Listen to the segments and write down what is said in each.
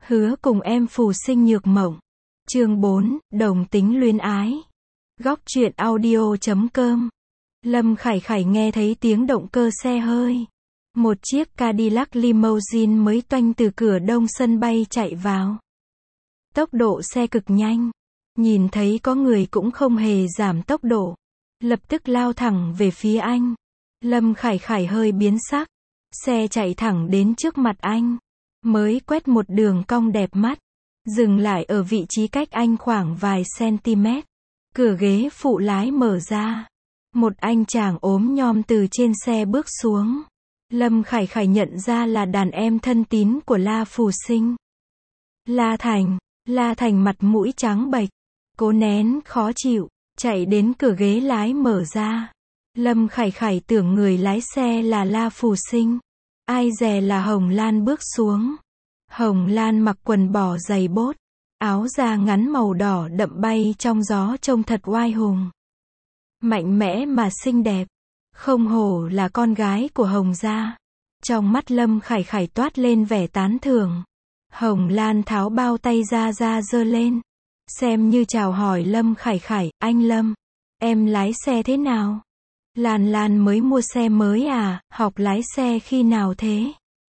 Hứa cùng em phù sinh nhược mộng. Chương 4, đồng tính luyến ái. Góc truyện audio.com. Lâm Khải Khải nghe thấy tiếng động cơ xe hơi. Một chiếc Cadillac limousine mới toanh từ cửa đông sân bay chạy vào. Tốc độ xe cực nhanh. Nhìn thấy có người cũng không hề giảm tốc độ. Lập tức lao thẳng về phía anh. Lâm Khải Khải hơi biến sắc. Xe chạy thẳng đến trước mặt anh. Mới quét một đường cong đẹp mắt. Dừng lại ở vị trí cách anh khoảng vài cm. Cửa ghế phụ lái mở ra. Một anh chàng ốm nhom từ trên xe bước xuống. Lâm Khải Khải nhận ra là đàn em thân tín của La Phù Sinh. La Thành mặt mũi trắng bệch, cố nén khó chịu, chạy đến cửa ghế lái mở ra. Lâm Khải Khải tưởng người lái xe là La Phù Sinh. Ai dè là Hồng Lan bước xuống. Hồng Lan mặc quần bò giày bốt, áo da ngắn màu đỏ đậm bay trong gió trông thật oai hùng. Mạnh mẽ mà xinh đẹp, không hổ là con gái của Hồng gia. Trong mắt Lâm Khải Khải toát lên vẻ tán thưởng. Hồng Lan tháo bao tay ra giơ lên, xem như chào hỏi Lâm Khải Khải, anh Lâm, em lái xe thế nào? Lan mới mua xe mới à, học lái xe khi nào thế?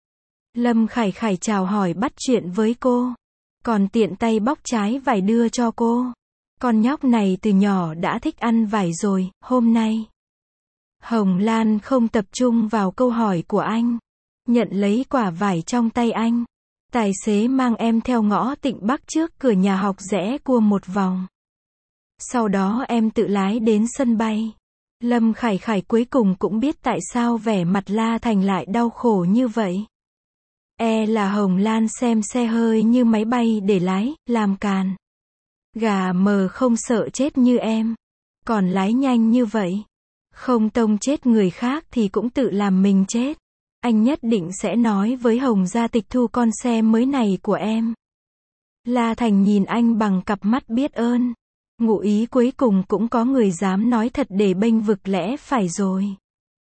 Lâm Khải Khải chào hỏi bắt chuyện với cô, còn tiện tay bóc trái vải đưa cho cô. Con nhóc này từ nhỏ đã thích ăn vải rồi, hôm nay. Hồng Lan không tập trung vào câu hỏi của anh. Nhận lấy quả vải trong tay anh. Tài xế mang em theo ngõ Tịnh Bắc trước cửa nhà học rẽ cua một vòng. Sau đó em tự lái đến sân bay. Lâm Khải Khải cuối cùng cũng biết tại sao vẻ mặt La Thành lại đau khổ như vậy. Là Hồng Lan xem xe hơi như máy bay để lái, làm càn. Gà mờ không sợ chết như em. Còn lái nhanh như vậy. Không tông chết người khác thì cũng tự làm mình chết. Anh nhất định sẽ nói với Hồng gia tịch thu con xe mới này của em. La Thành nhìn anh bằng cặp mắt biết ơn. Ngụ ý cuối cùng cũng có người dám nói thật để bênh vực lẽ phải rồi.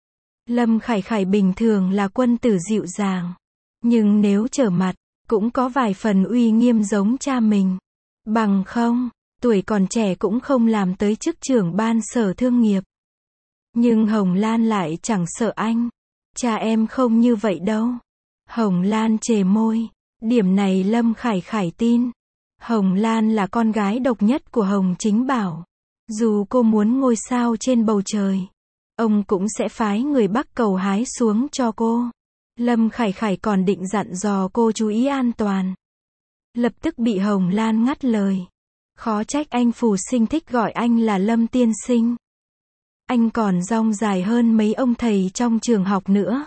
Lâm Khải Khải bình thường là quân tử dịu dàng. Nhưng nếu trở mặt, cũng có vài phần uy nghiêm giống cha mình. Bằng không, tuổi còn trẻ cũng không làm tới chức trưởng ban sở thương nghiệp. Nhưng Hồng Lan lại chẳng sợ anh. Cha em không như vậy đâu. Hồng Lan chề môi. Điểm này Lâm Khải Khải tin. Hồng Lan là con gái độc nhất của Hồng Chính Bảo. Dù cô muốn ngôi sao trên bầu trời, ông cũng sẽ phái người Bắc Cầu hái xuống cho cô. Lâm Khải Khải còn định dặn dò cô chú ý an toàn. Lập tức bị Hồng Lan ngắt lời. Khó trách anh Phù Sinh thích gọi anh là Lâm tiên sinh. Anh còn dong dài hơn mấy ông thầy trong trường học nữa.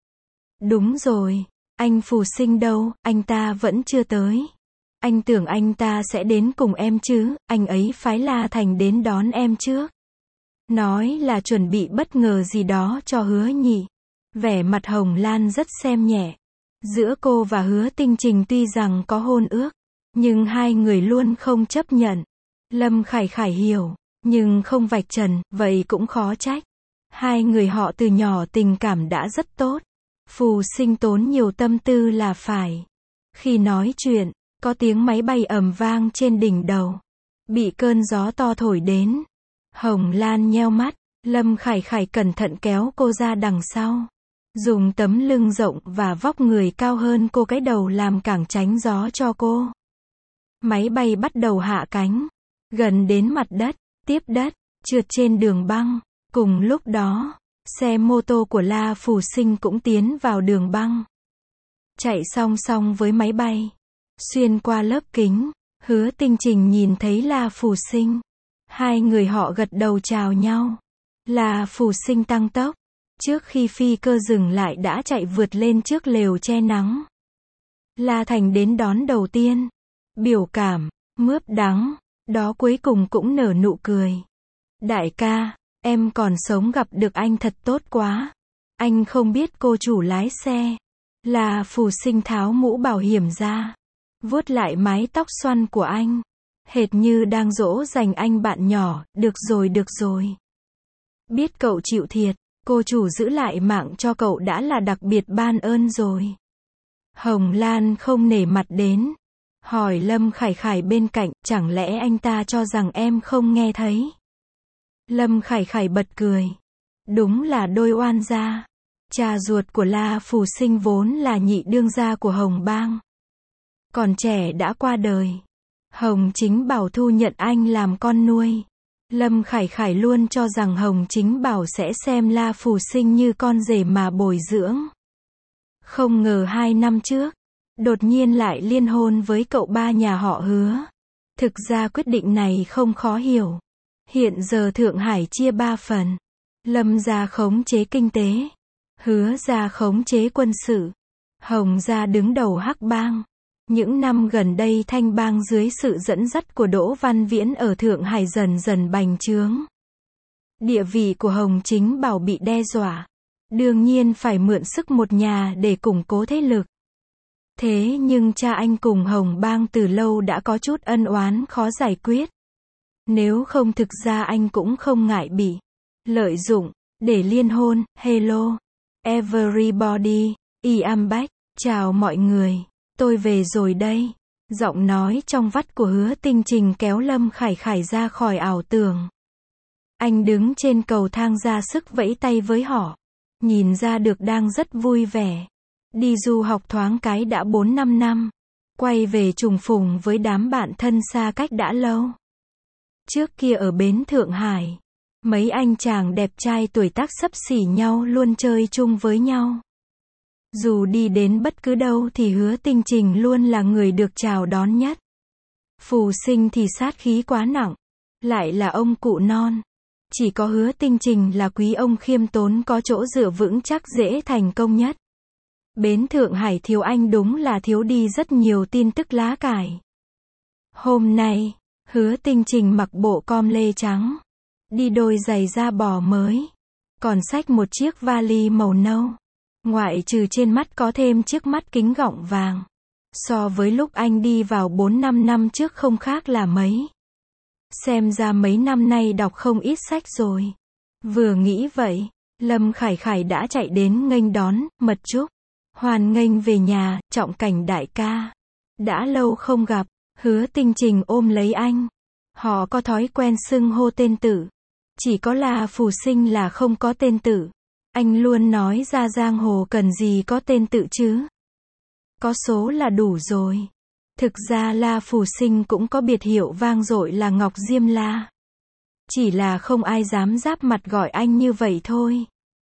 Đúng rồi, anh Phù Sinh đâu, anh ta vẫn chưa tới. Anh tưởng anh ta sẽ đến cùng em chứ, anh ấy phái La Thành đến đón em trước. Nói là chuẩn bị bất ngờ gì đó cho Hứa nhị. Vẻ mặt Hồng Lan rất xem nhẹ. Giữa cô và Hứa Tinh Trình tuy rằng có hôn ước, nhưng hai người luôn không chấp nhận. Lâm Khải Khải hiểu, nhưng không vạch trần, vậy cũng khó trách. Hai người họ từ nhỏ tình cảm đã rất tốt. Phù Sinh tốn nhiều tâm tư là phải. Khi nói chuyện, có tiếng máy bay ầm vang trên đỉnh đầu. Bị cơn gió to thổi đến. Hồng Lan nheo mắt, Lâm Khải Khải cẩn thận kéo cô ra đằng sau. Dùng tấm lưng rộng và vóc người cao hơn cô cái đầu làm cảng tránh gió cho cô. Máy bay bắt đầu hạ cánh. Gần đến mặt đất, tiếp đất, trượt trên đường băng. Cùng lúc đó, xe mô tô của La Phù Sinh cũng tiến vào đường băng. Chạy song song với máy bay. Xuyên qua lớp kính, Hứa Tinh Trình nhìn thấy La Phù Sinh. Hai người họ gật đầu chào nhau. La Phù Sinh tăng tốc. Trước khi phi cơ dừng lại đã chạy vượt lên trước lều che nắng. La Thành đến đón đầu tiên. Biểu cảm, mướp đắng, đó cuối cùng cũng nở nụ cười. Đại ca, em còn sống gặp được anh thật tốt quá. Anh không biết cô chủ lái xe. La Phù Sinh tháo mũ bảo hiểm ra. Vuốt lại mái tóc xoăn của anh. Hệt như đang dỗ dành anh bạn nhỏ, được rồi. Biết cậu chịu thiệt, cô chủ giữ lại mạng cho cậu đã là đặc biệt ban ơn rồi. Hồng Lan không nể mặt đến. Hỏi Lâm Khải Khải bên cạnh, chẳng lẽ anh ta cho rằng em không nghe thấy? Lâm Khải Khải bật cười. Đúng là đôi oan gia. Cha ruột của La Phù Sinh vốn là nhị đương gia của Hồng Bang. Còn trẻ đã qua đời. Hồng Chính Bảo thu nhận anh làm con nuôi. Lâm Khải Khải luôn cho rằng Hồng Chính Bảo sẽ xem La Phù Sinh như con rể mà bồi dưỡng. Không ngờ 2 năm trước, đột nhiên lại liên hôn với cậu ba nhà họ Hứa. Thực ra quyết định này không khó hiểu. Hiện giờ Thượng Hải chia 3 phần. Lâm gia khống chế kinh tế. Hứa gia khống chế quân sự. Hồng gia đứng đầu Hắc Bang. Những năm gần đây Thanh Bang dưới sự dẫn dắt của Đỗ Văn Viễn ở Thượng Hải dần dần bành trướng. Địa vị của Hồng Chính Bảo bị đe dọa. Đương nhiên phải mượn sức một nhà để củng cố thế lực. Thế nhưng cha anh cùng Hồng Bang từ lâu đã có chút ân oán khó giải quyết. Nếu không thực ra anh cũng không ngại bị lợi dụng để liên hôn. Hello, everybody, I am back. Chào mọi người, tôi về rồi đây. Giọng nói trong vắt của Hứa Tinh Trình kéo Lâm Khải Khải ra khỏi ảo tưởng. Anh đứng trên cầu thang ra sức vẫy tay với họ. Nhìn ra được đang rất vui vẻ. Đi du học thoáng cái đã 4-5 năm. Quay về trùng phùng với đám bạn thân xa cách đã lâu. Trước kia ở bến Thượng Hải, mấy anh chàng đẹp trai tuổi tác xấp xỉ nhau luôn chơi chung với nhau. Dù đi đến bất cứ đâu thì Hứa Tinh Trình luôn là người được chào đón nhất. Phù Sinh thì sát khí quá nặng, lại là ông cụ non. Chỉ có Hứa Tinh Trình là quý ông khiêm tốn có chỗ dựa vững chắc dễ thành công nhất. Bến Thượng Hải thiếu anh đúng là thiếu đi rất nhiều tin tức lá cải. Hôm nay, Hứa Tinh Trình mặc bộ com lê trắng, đi đôi giày da bò mới, còn xách một chiếc vali màu nâu. Ngoại trừ trên mắt có thêm chiếc mắt kính gọng vàng. So với lúc anh đi vào 4-5 năm trước không khác là mấy. Xem ra mấy năm nay đọc không ít sách rồi. Vừa nghĩ vậy, Lâm Khải Khải đã chạy đến nghênh đón, Mật Trúc. Hoan nghênh về nhà, Trọng Cảnh đại ca. Đã lâu không gặp. Hứa Tinh Trình ôm lấy anh. Họ có thói quen xưng hô tên tự. Chỉ có La Phù Sinh là không có tên tự. Anh luôn nói ra giang hồ cần gì có tên tự chứ. Có số là đủ rồi. Thực ra La Phù Sinh cũng có biệt hiệu vang dội là Ngọc Diêm La. Chỉ là không ai dám giáp mặt gọi anh như vậy thôi.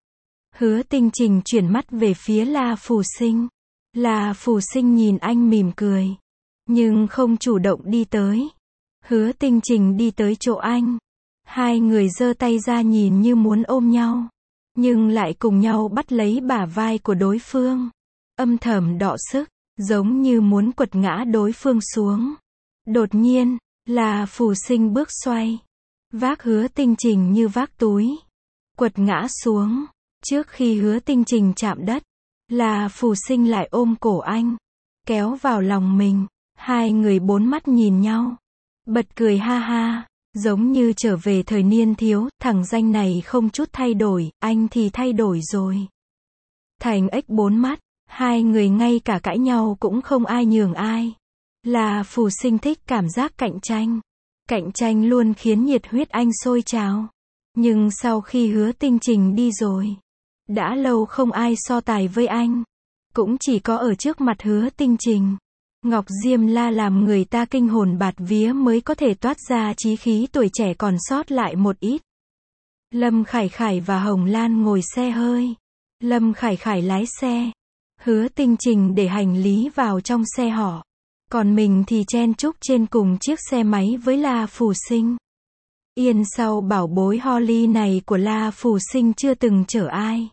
Hứa Tinh Trình chuyển mắt về phía La Phù Sinh. La Phù Sinh nhìn anh mỉm cười, nhưng không chủ động đi tới. Hứa Tinh Trình đi tới chỗ anh. Hai người giơ tay ra nhìn như muốn ôm nhau, nhưng lại cùng nhau bắt lấy bả vai của đối phương. Âm thầm đọ sức, giống như muốn quật ngã đối phương xuống. Đột nhiên, La Phù Sinh bước xoay, vác Hứa Tinh Trình như vác túi, quật ngã xuống. Trước khi Hứa Tinh Trình chạm đất, La Phù Sinh lại ôm cổ anh, kéo vào lòng mình. Hai người bốn mắt nhìn nhau, bật cười ha ha, giống như trở về thời niên thiếu. Thằng danh này không chút thay đổi, anh thì thay đổi rồi. Thành ếch bốn mắt, hai người ngay cả cãi nhau cũng không ai nhường ai. La Phù Sinh thích cảm giác cạnh tranh. Cạnh tranh luôn khiến nhiệt huyết anh sôi trào. Nhưng sau khi Hứa Tinh Trình đi rồi, đã lâu không ai so tài với anh. Cũng chỉ có ở trước mặt Hứa Tinh Trình, Ngọc Diêm La làm người ta kinh hồn bạt vía mới có thể toát ra chí khí tuổi trẻ còn sót lại một ít. Lâm Khải Khải và Hồng Lan ngồi xe hơi. Lâm Khải Khải lái xe. Hứa Tinh Trình để hành lý vào trong xe họ. Còn mình thì chen chúc trên cùng chiếc xe máy với La Phù Sinh. Yên sau bảo bối Holly này của La Phù Sinh chưa từng chở ai.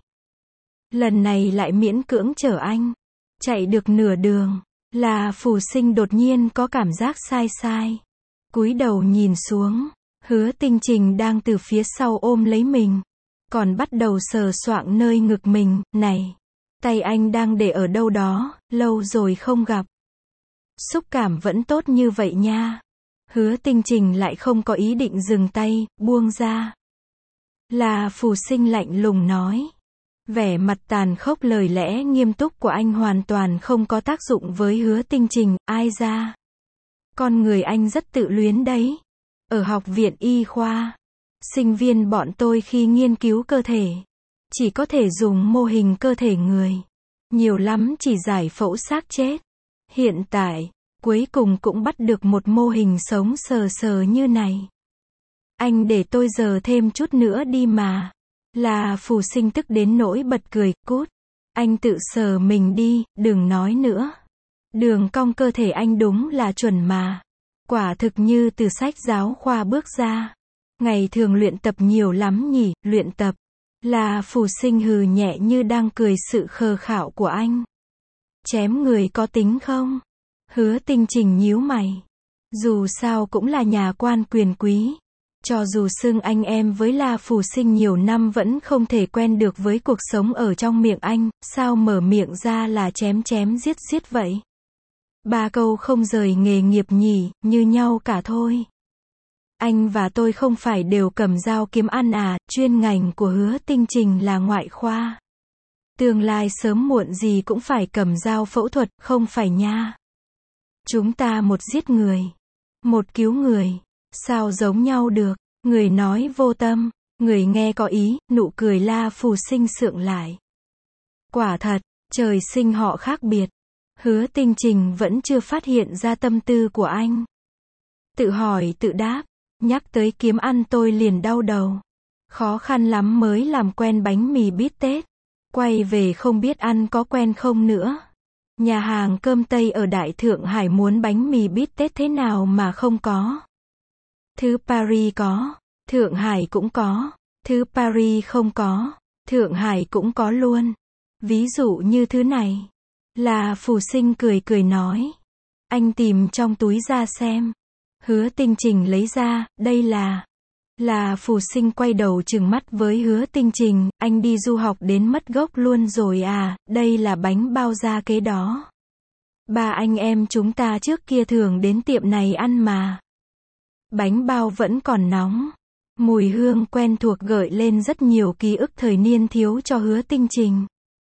Lần này lại miễn cưỡng chở anh. Chạy được nửa đường, La Phù Sinh đột nhiên có cảm giác sai sai. Cúi đầu nhìn xuống, Hứa Tinh Trình đang từ phía sau ôm lấy mình. Còn bắt đầu sờ soạng nơi ngực mình. Này, tay anh đang để ở đâu đó, lâu rồi không gặp. Xúc cảm vẫn tốt như vậy nha. Hứa Tinh Trình lại không có ý định dừng tay, buông ra. La Phù Sinh lạnh lùng nói. Vẻ mặt tàn khốc lời lẽ nghiêm túc của anh hoàn toàn không có tác dụng với Hứa Tinh Trình. Ai ra? Con người anh rất tự luyến đấy. Ở học viện y khoa, sinh viên bọn tôi khi nghiên cứu cơ thể, chỉ có thể dùng mô hình cơ thể người. Nhiều lắm chỉ giải phẫu xác chết. Hiện tại, cuối cùng cũng bắt được một mô hình sống sờ sờ như này. Anh để tôi giờ thêm chút nữa đi mà. Là Phù Sinh tức đến nỗi bật cười, cút. Anh tự sờ mình đi, đừng nói nữa. Đường cong cơ thể anh đúng là chuẩn mà. Quả thực như từ sách giáo khoa bước ra. Ngày thường luyện tập nhiều lắm nhỉ, luyện tập. Là Phù Sinh hừ nhẹ như đang cười sự khờ khạo của anh. Chém người có tính không? Hứa Tinh Trình nhíu mày. Dù sao cũng là nhà quan quyền quý. Cho dù xưng anh em với La Phù Sinh nhiều năm vẫn không thể quen được với cuộc sống ở trong miệng anh, sao mở miệng ra là chém chém giết giết vậy? Ba câu không rời nghề nghiệp nhỉ, như nhau cả thôi. Anh và tôi không phải đều cầm dao kiếm ăn à, chuyên ngành của Hứa Tinh Trình là ngoại khoa. Tương lai sớm muộn gì cũng phải cầm dao phẫu thuật, không phải nha. Chúng ta một giết người, một cứu người. Sao giống nhau được? Người nói vô tâm, người nghe có ý, nụ cười La Phù Sinh sượng lại. Quả thật, trời sinh họ khác biệt. Hứa Tinh Trình vẫn chưa phát hiện ra tâm tư của anh. Tự hỏi tự đáp, nhắc tới kiếm ăn tôi liền đau đầu. Khó khăn lắm mới làm quen bánh mì bít tết. Quay về không biết ăn có quen không nữa. Nhà hàng cơm Tây ở Đại Thượng Hải muốn bánh mì bít tết thế nào mà không có. Thứ Paris có, Thượng Hải cũng có, thứ Paris không có, Thượng Hải cũng có luôn. Ví dụ như thứ này. Là Phù Sinh cười cười nói. Anh tìm trong túi ra xem. Hứa Tinh Trình lấy ra, đây là Phù Sinh quay đầu trừng mắt với Hứa Tinh Trình, anh đi du học đến mất gốc luôn rồi à, đây là bánh bao da kế đó. Ba anh em chúng ta trước kia thường đến tiệm này ăn mà. Bánh bao vẫn còn nóng. Mùi hương quen thuộc gợi lên rất nhiều ký ức thời niên thiếu cho Hứa Tinh Trình.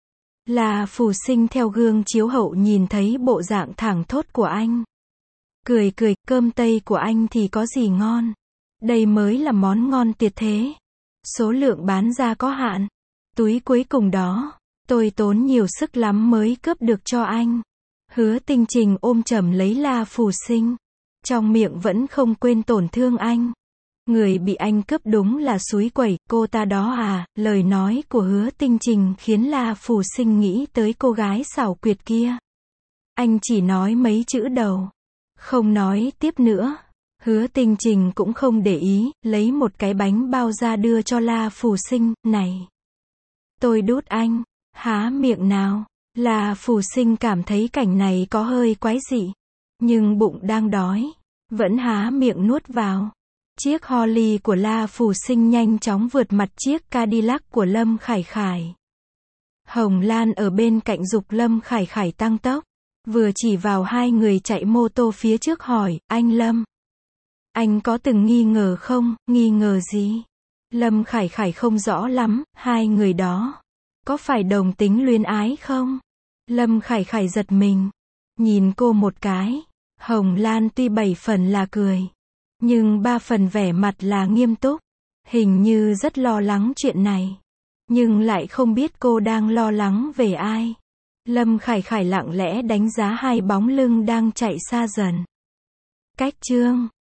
Là Phù Sinh theo gương chiếu hậu nhìn thấy bộ dạng thẳng thốt của anh. Cười cười, cơm Tây của anh thì có gì ngon. Đây mới là món ngon tuyệt thế. Số lượng bán ra có hạn. Túi cuối cùng đó, tôi tốn nhiều sức lắm mới cướp được cho anh. Hứa Tinh Trình ôm chầm lấy La Phù Sinh. Trong miệng vẫn không quên tổn thương anh. Người bị anh cướp đúng là xúi quẩy, cô ta đó à, lời nói của Hứa Tinh Trình khiến La Phù Sinh nghĩ tới cô gái xảo quyệt kia. Anh chỉ nói mấy chữ đầu. Không nói tiếp nữa. Hứa Tinh Trình cũng không để ý, lấy một cái bánh bao ra đưa cho La Phù Sinh, này. Tôi đút anh, há miệng nào. La Phù Sinh cảm thấy cảnh này có hơi quái dị. Nhưng bụng đang đói, vẫn há miệng nuốt vào. Chiếc Holly của La Phù Sinh nhanh chóng vượt mặt chiếc Cadillac của Lâm Khải Khải. Hồng Lan ở bên cạnh giục Lâm Khải Khải tăng tốc. Vừa chỉ vào hai người chạy mô tô phía trước hỏi, anh Lâm. Anh có từng nghi ngờ không, nghi ngờ gì? Lâm Khải Khải không rõ lắm, hai người đó. Có phải đồng tính luyến ái không? Lâm Khải Khải giật mình. Nhìn cô một cái. Hồng Lan tuy 7 phần là cười. Nhưng 3 phần vẻ mặt là nghiêm túc. Hình như rất lo lắng chuyện này. Nhưng lại không biết cô đang lo lắng về ai. Lâm Khải Khải lặng lẽ đánh giá hai bóng lưng đang chạy xa dần. Cách chương